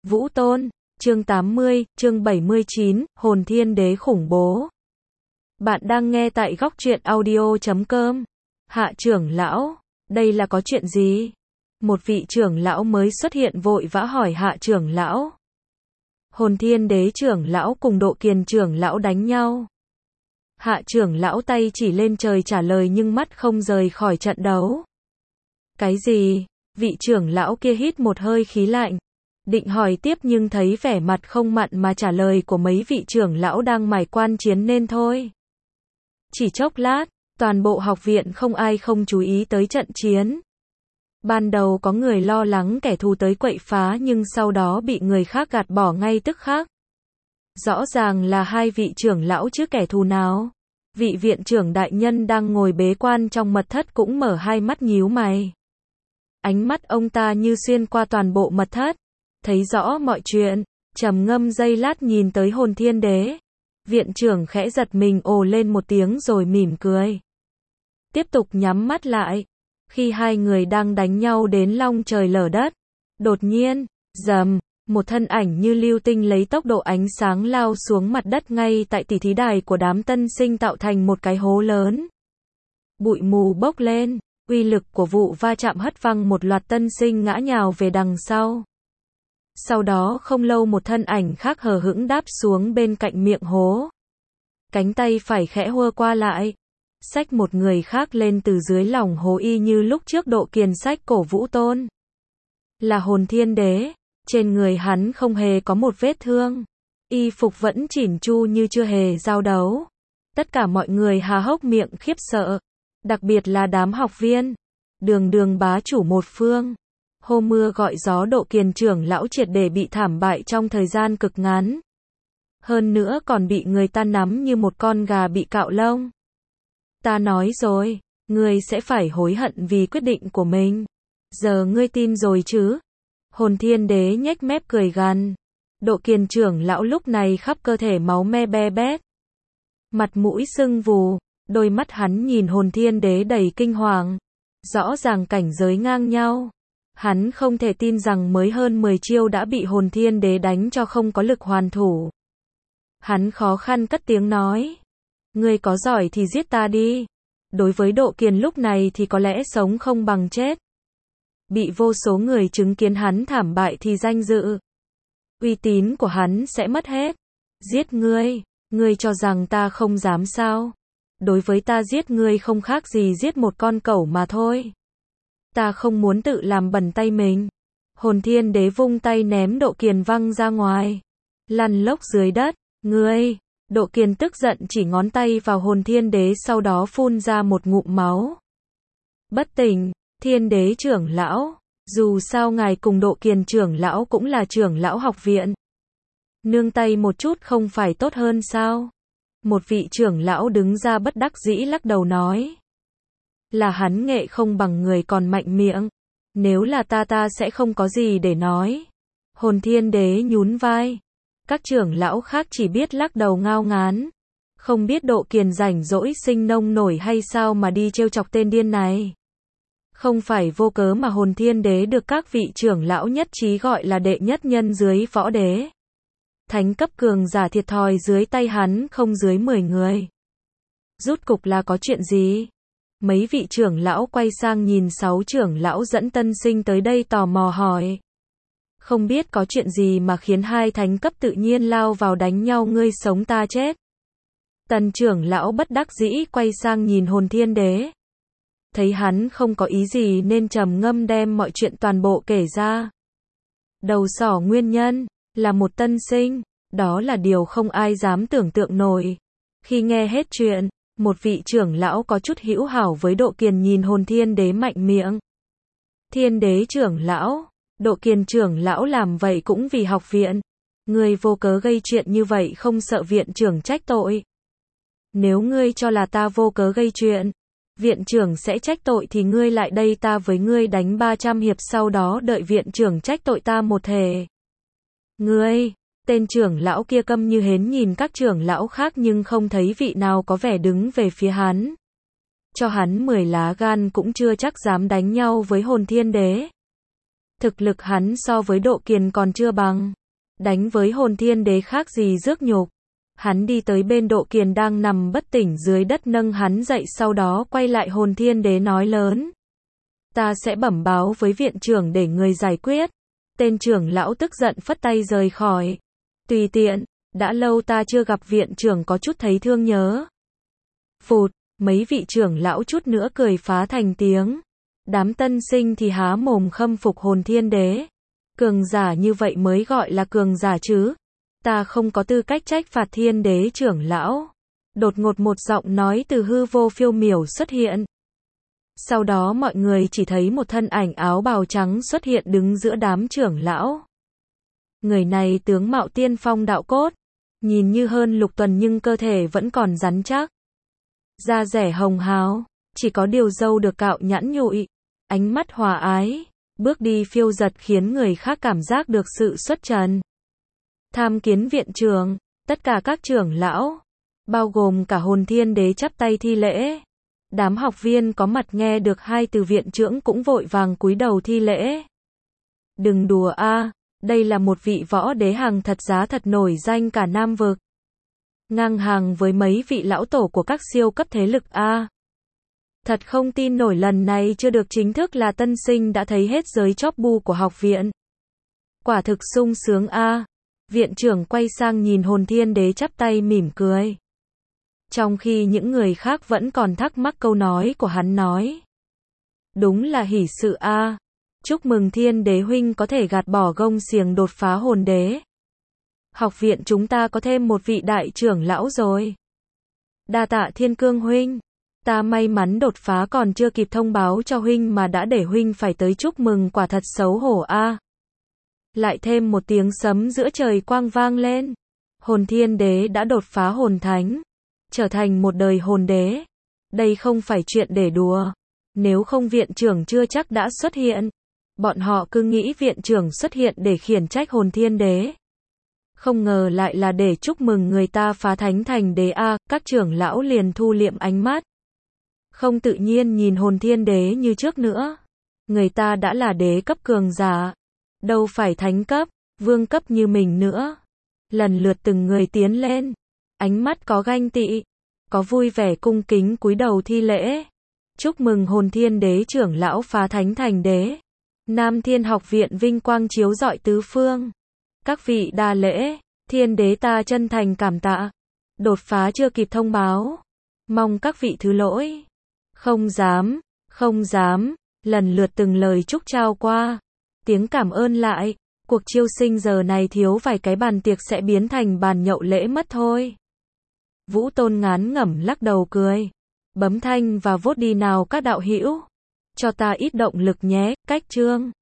Vũ Tôn, chương 80, chương 79, Hồn Thiên Đế khủng bố. Bạn đang nghe tại góc truyện audio.com. Hạ trưởng lão, đây là có chuyện gì? Một vị trưởng lão mới xuất hiện vội vã hỏi Hạ trưởng lão. Hồn Thiên Đế trưởng lão cùng Độ Kiền trưởng lão đánh nhau. Hạ trưởng lão tay chỉ lên trời trả lời nhưng mắt không rời khỏi trận đấu. Cái gì? Vị trưởng lão kia hít một hơi khí lạnh. Định hỏi tiếp nhưng thấy vẻ mặt không mặn mà trả lời của mấy vị trưởng lão đang mải quan chiến nên thôi. Chỉ chốc lát, toàn bộ học viện không ai không chú ý tới trận chiến. Ban đầu có người lo lắng kẻ thù tới quậy phá nhưng sau đó bị người khác gạt bỏ ngay tức khắc. Rõ ràng là hai vị trưởng lão chứ kẻ thù nào. Vị viện trưởng đại nhân đang ngồi bế quan trong mật thất cũng mở hai mắt nhíu mày. Ánh mắt ông ta như xuyên qua toàn bộ mật thất. Thấy rõ mọi chuyện, trầm ngâm giây lát nhìn tới Hồn Thiên Đế. Viện trưởng khẽ giật mình ồ lên một tiếng rồi mỉm cười. Tiếp tục nhắm mắt lại. Khi hai người đang đánh nhau đến long trời lở đất. Đột nhiên, rầm, một thân ảnh như lưu tinh lấy tốc độ ánh sáng lao xuống mặt đất ngay tại tỷ thí đài của đám tân sinh tạo thành một cái hố lớn. Bụi mù bốc lên, uy lực của vụ va chạm hất văng một loạt tân sinh ngã nhào về đằng sau. Sau đó không lâu một thân ảnh khác hờ hững đáp xuống bên cạnh miệng hố. Cánh tay phải khẽ hua qua lại. Xách một người khác lên từ dưới lòng hố y như lúc trước Độ Kiền xách cổ Vũ Tôn. Là Hồn Thiên Đế. Trên người hắn không hề có một vết thương. Y phục vẫn chỉn chu như chưa hề giao đấu. Tất cả mọi người há hốc miệng khiếp sợ. Đặc biệt là đám học viên. Đường bá chủ một phương. Hô mưa gọi gió Độ Kiền trưởng lão triệt để bị thảm bại trong thời gian cực ngắn. Hơn nữa còn bị người ta nắm như một con gà bị cạo lông. Ta nói rồi, ngươi sẽ phải hối hận vì quyết định của mình. Giờ ngươi tin rồi chứ? Hồn Thiên Đế nhếch mép cười gằn. Độ Kiền trưởng lão lúc này khắp cơ thể máu me be bét. Mặt mũi sưng vù, đôi mắt hắn nhìn Hồn Thiên Đế đầy kinh hoàng. Rõ ràng cảnh giới ngang nhau. Hắn không thể tin rằng mới hơn 10 chiêu đã bị Hồn Thiên Đế đánh cho không có lực hoàn thủ. Hắn khó khăn cất tiếng nói. Ngươi có giỏi thì giết ta đi. Đối với Độ Kiền lúc này thì có lẽ sống không bằng chết. Bị vô số người chứng kiến hắn thảm bại thì danh dự, uy tín của hắn sẽ mất hết. Giết ngươi, ngươi cho rằng ta không dám sao? Đối với ta giết ngươi không khác gì giết một con cẩu mà thôi. Ta không muốn tự làm bẩn tay mình. Hồn Thiên Đế vung tay ném Độ Kiền văng ra ngoài. Lăn lóc dưới đất. Ngươi! Độ Kiền tức giận chỉ ngón tay vào Hồn Thiên Đế sau đó phun ra một ngụm máu. Bất tỉnh, Thiên Đế trưởng lão. Dù sao ngài cùng Độ Kiền trưởng lão cũng là trưởng lão học viện. Nương tay một chút không phải tốt hơn sao? Một vị trưởng lão đứng ra bất đắc dĩ lắc đầu nói. Là hắn nghệ không bằng người còn mạnh miệng. Nếu là ta sẽ không có gì để nói. Hồn Thiên Đế nhún vai. Các trưởng lão khác chỉ biết lắc đầu ngao ngán. Không biết Độ Kiền rảnh rỗi sinh nông nổi hay sao mà đi trêu chọc tên điên này. Không phải vô cớ mà Hồn Thiên Đế được các vị trưởng lão nhất trí gọi là đệ nhất nhân dưới võ đế. Thánh cấp cường giả thiệt thòi dưới tay hắn không dưới 10 người. Rút cục là có chuyện gì? Mấy vị trưởng lão quay sang nhìn 6 trưởng lão dẫn tân sinh tới đây tò mò hỏi. Không biết có chuyện gì mà khiến hai thánh cấp tự nhiên lao vào đánh nhau ngươi sống ta chết. Tần trưởng lão bất đắc dĩ quay sang nhìn Hồn Thiên Đế. Thấy hắn không có ý gì nên trầm ngâm đem mọi chuyện toàn bộ kể ra. Đầu sỏ nguyên nhân, là một tân sinh, đó là điều không ai dám tưởng tượng nổi. Khi nghe hết chuyện, một vị trưởng lão có chút hữu hảo với Độ Kiền nhìn Hồn Thiên Đế mạnh miệng. Thiên Đế trưởng lão, Độ Kiền trưởng lão làm vậy cũng vì học viện. Ngươi vô cớ gây chuyện như vậy không sợ viện trưởng trách tội. Nếu ngươi cho là ta vô cớ gây chuyện, viện trưởng sẽ trách tội thì ngươi lại đây ta với ngươi đánh 300 hiệp sau đó đợi viện trưởng trách tội ta một thể. Ngươi, tên trưởng lão kia câm như hến nhìn các trưởng lão khác nhưng không thấy vị nào có vẻ đứng về phía hắn. Cho hắn 10 lá gan cũng chưa chắc dám đánh nhau với Hồn Thiên Đế. Thực lực hắn so với Độ Kiền còn chưa bằng. Đánh với hồn thiên đế khác gì rước nhục. Hắn đi tới bên Độ Kiền đang nằm bất tỉnh dưới đất nâng hắn dậy, sau đó quay lại hồn thiên đế nói lớn. Ta sẽ bẩm báo với viện trưởng để người giải quyết. Tên trưởng lão tức giận phất tay rời khỏi. Tùy tiện, đã lâu ta chưa gặp viện trưởng, có chút thấy thương nhớ. Phụt, mấy vị trưởng lão chút nữa cười phá thành tiếng. Đám tân sinh thì há mồm khâm phục hồn thiên đế. Cường giả như vậy mới gọi là cường giả chứ. Ta không có tư cách trách phạt thiên đế trưởng lão. Đột ngột một giọng nói từ hư vô phiêu miểu xuất hiện. Sau đó mọi người chỉ thấy một thân ảnh áo bào trắng xuất hiện đứng giữa đám trưởng lão. Người này tướng mạo tiên phong đạo cốt, nhìn như hơn Lục Tuần nhưng cơ thể vẫn còn rắn chắc. Da rẻ hồng hào, chỉ có điều râu được cạo nhẵn nhụi, ánh mắt hòa ái, bước đi phiêu dật khiến người khác cảm giác được sự xuất trần. Tham kiến viện trưởng, tất cả các trưởng lão, bao gồm cả hồn thiên đế chắp tay thi lễ. Đám học viên có mặt nghe được hai từ viện trưởng cũng vội vàng cúi đầu thi lễ. Đừng đùa a, đây là một vị võ đế hàng thật giá thật nổi danh cả Nam vực. Ngang hàng với mấy vị lão tổ của các siêu cấp thế lực a. Thật không tin nổi lần này chưa được chính thức là tân sinh đã thấy hết giới chóp bu của học viện. Quả thực sung sướng a. Viện trưởng quay sang nhìn hồn thiên đế chắp tay mỉm cười. Trong khi những người khác vẫn còn thắc mắc câu nói của hắn nói. Đúng là hỷ sự a. Chúc mừng thiên đế huynh có thể gạt bỏ gông xiềng đột phá hồn đế. Học viện chúng ta có thêm một vị đại trưởng lão rồi. Đa tạ Thiên Cương huynh. Ta may mắn đột phá còn chưa kịp thông báo cho huynh mà đã để huynh phải tới chúc mừng, quả thật xấu hổ a. Lại thêm một tiếng sấm giữa trời quang vang lên. Hồn thiên đế đã đột phá hồn thánh, trở thành một đời hồn đế. Đây không phải chuyện để đùa. Nếu không viện trưởng chưa chắc đã xuất hiện. Bọn họ cứ nghĩ viện trưởng xuất hiện để khiển trách hồn thiên đế. Không ngờ lại là để chúc mừng người ta phá thánh thành đế a. Các trưởng lão liền thu liệm ánh mắt. Không tự nhiên nhìn hồn thiên đế như trước nữa. Người ta đã là đế cấp cường giả, đâu phải thánh cấp, vương cấp như mình nữa. Lần lượt từng người tiến lên. Ánh mắt có ganh tị, có vui vẻ cung kính cúi đầu thi lễ. Chúc mừng hồn thiên đế trưởng lão phá thánh thành đế. Nam Thiên học viện vinh quang chiếu rọi tứ phương. Các vị đa lễ, thiên đế ta chân thành cảm tạ. Đột phá chưa kịp thông báo, mong các vị thứ lỗi. Không dám, không dám. Lần lượt từng lời chúc trao qua. Tiếng cảm ơn lại. Cuộc chiêu sinh giờ này thiếu vài cái bàn tiệc sẽ biến thành bàn nhậu lễ mất thôi. Vũ Tôn ngán ngẩm lắc đầu cười. Bấm thanh và vote đi nào các đạo hữu. Cho ta ít động lực nhé, cách chương.